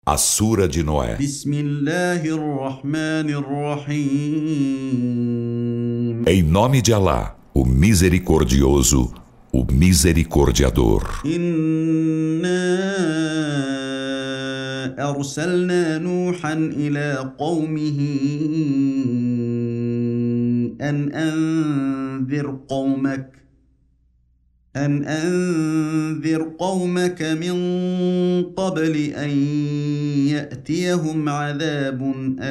A Sura de Noé. بسم الله الرحمن الرحيم Em nome de Alá, o Misericordioso, o Misericordiador. إنا أرسلنا نوحا إلى قومه أن أنذر قومك من قبل أن يأتيهم عذاب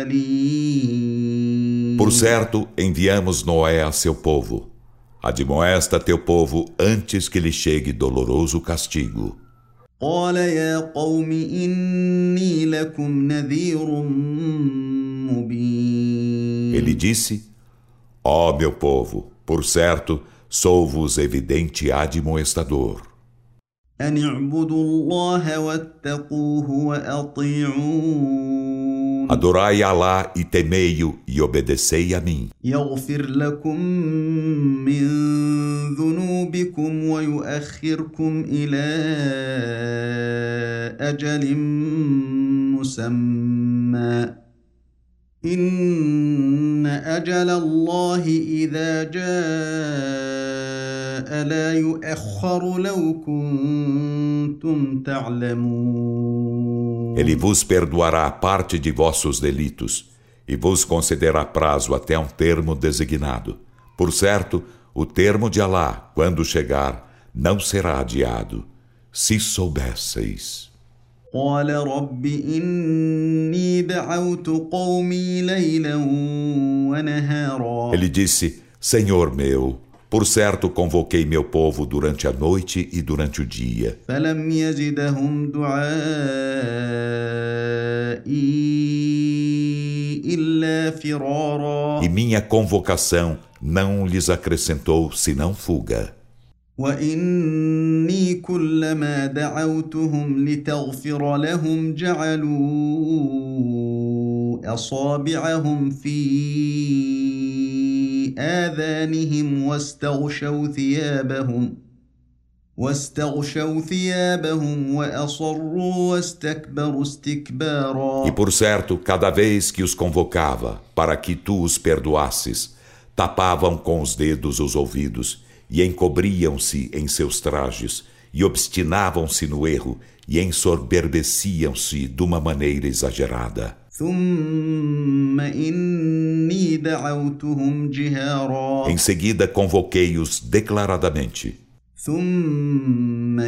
أليم. Por certo, enviamos Noé a seu povo. Admoesta teu povo antes que lhe chegue doloroso castigo. قال يا قوم إني لكم نذير مبين. Ele disse: Ó meu povo, por certo, sou-vos evidente admoestador. أن اعبدوا الله واتقوه وأطيعون. Adorai Alá e temei-o e obedecei a mim. يغفر لكم من ذنوبكم ويؤخركم إلى أجل مسمى إن أجل الله إذا جاء لا يؤخر لو كنتم تعلمون. Ele vos perdoará parte de vossos delitos e vos concederá prazo até um termo designado. Por certo, o termo de Alá, quando chegar, não será adiado, se soubesseis. قال رب إني دعوت قومي ليلا ونهارا. Ele disse: Senhor meu, por certo convoquei meu povo durante a noite e durante o dia. فلم يزدهم دعائي إلا فرارا. E minha convocação não lhes acrescentou senão fuga. وإني كلما دعوتهم لتغفر لهم جعلوا أصابعهم في آذانهم واستغشوا ثيابهم وأصروا واستكبروا استكبارا. E por certo, cada vez que os convocava para que tu os perdoasses, tapavam com os dedos os ouvidos e encobriam-se em seus trajes e obstinavam-se no erro e ensoberbeciam-se de uma maneira exagerada. ثم إني دعوتهم جهارا. Em seguida convoquei-os declaradamente. ثم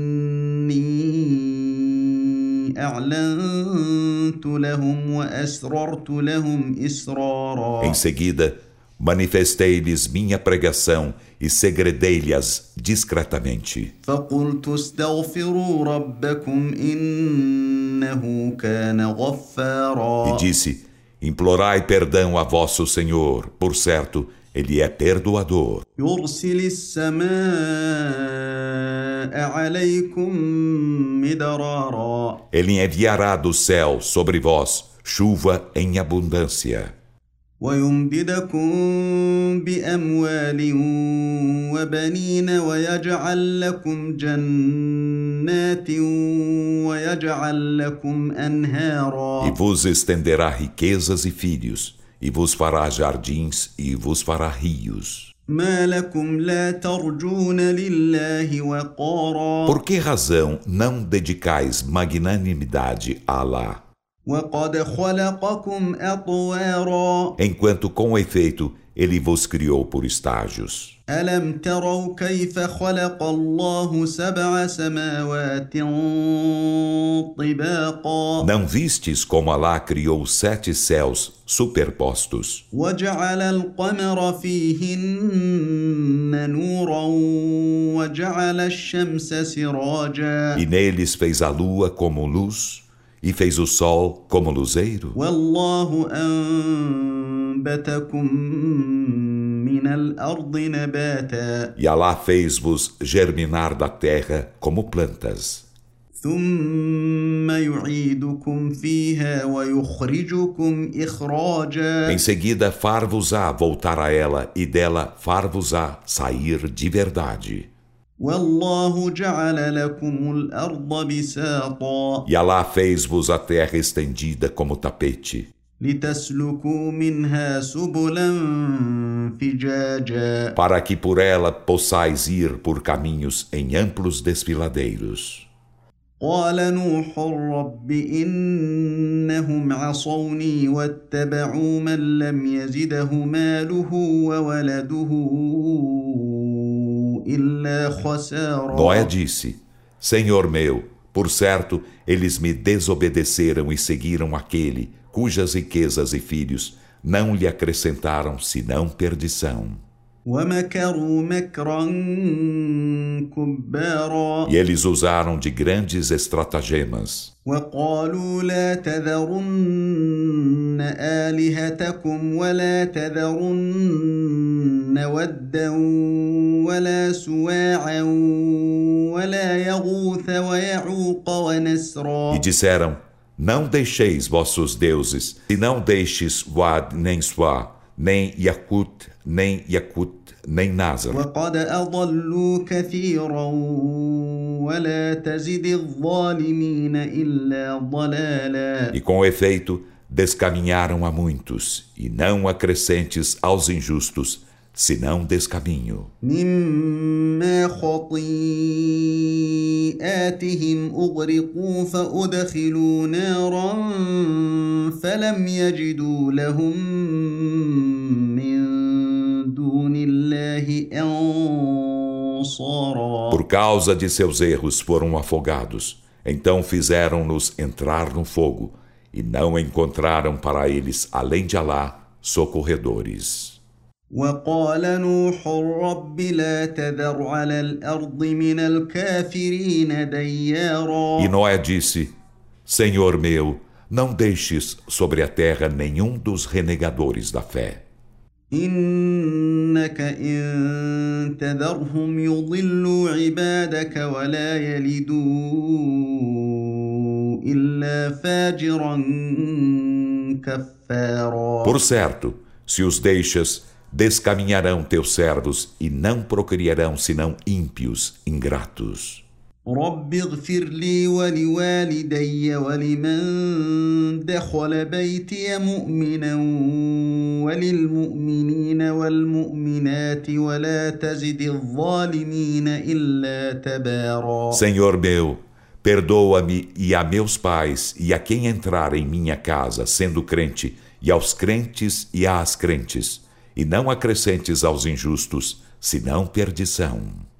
إني أعلنت لهم وأسررت لهم إسرارا. Em seguida manifestei-lhes minha pregação e segredei-lhes discretamente. فقلت استغفروا ربكم إنه كان غفارا. E disse: Implorai perdão a vosso Senhor, por certo, Ele é perdoador. يرسل السماء عليكم مدرارا. Ele enviará do céu sobre vós chuva em abundância. ويمددكم بأموال وبنين ويجعل لكم جنات ويجعل لكم أنهارا. E vos estenderá riquezas e filhos, e vos fará jardins e vos fará rios. ما لكم لا ترجون لله وقارا. Por que razão não dedicais magnanimidade a Alá? وقد خلقكم أطوارا. Enquanto com efeito Ele vos criou por estágios. ألم تروا كيف خلق الله 7 سماوات طباقا. Não vistes como Alá criou 7 céus superpostos وجعل القمر فيهن نورا وجعل الشمس سراجا. e neles fez a lua como luz e fez o sol como luzeiro. والله أنبتكم من الأرض نباتا. E Alá fez-vos germinar da terra como plantas. ثم يعيدكم فيها ويخرجكم إخراجا. Em seguida far-vos-á voltar a ela e dela far-vos-á sair de verdade. والله جعل لكم الأرض بساطا E Alá fez-vos a terra estendida como tapete, لتسلكوا منها سبلا فجاجا para que por ela possais ir por caminhos em amplos desfiladeiros. قال نوح رب إنهم عصوني واتبعوا من لم يزده ماله وولده إلا Noé خسارا disse: Senhor meu, por certo, eles me desobedeceram e seguiram aquele cujas riquezas e filhos não lhe acrescentaram senão perdição. ومكروا مكرا كبارا E eles usaram de grandes estratagemas. وقالوا لا تذرن آلهتكم ولا تذرن ودا ولا سواعا ولا يغوث ويعوق ونسرا E disseram: Não deixeis vossos deuses, e não deixes Wad, nem Suá, nem Yakut, nem Nazar. وقد أضلوا كثيرا ولا تزد الظالمين إلا ضلالا E com efeito, descaminharam a muitos, e não acrescentes aos injustos, senão descaminho. مما خطيئاتهم أغرقوا فأدخلوا نارا فلم يجدوا لهم من دون الله أنصارا Por causa de seus erros foram afogados, então fizeram-nos entrar no fogo, e não encontraram para eles, além de Alá, socorredores. وقال نوح رب لا تذر على الأرض من الكافرين ديارا E Noé disse: Senhor meu, não deixes sobre a terra nenhum dos renegadores da fé. إنك إن تذرهم يضلوا عبادك ولا يلدوا إلا فاجرا كفارا Por certo, se os deixas, descaminharão teus servos e não procriarão senão ímpios, ingratos. رب اغفر لي ولوالدي ولمن دخل بيتي مؤمنا وللمؤمنين والمؤمنات ولا تزد الظالمين إلا تبارا Senhor meu, perdoa-me e a meus pais e a quem entrar em minha casa sendo crente, e aos crentes e às crentes, e não acrescentes aos injustos, senão perdição.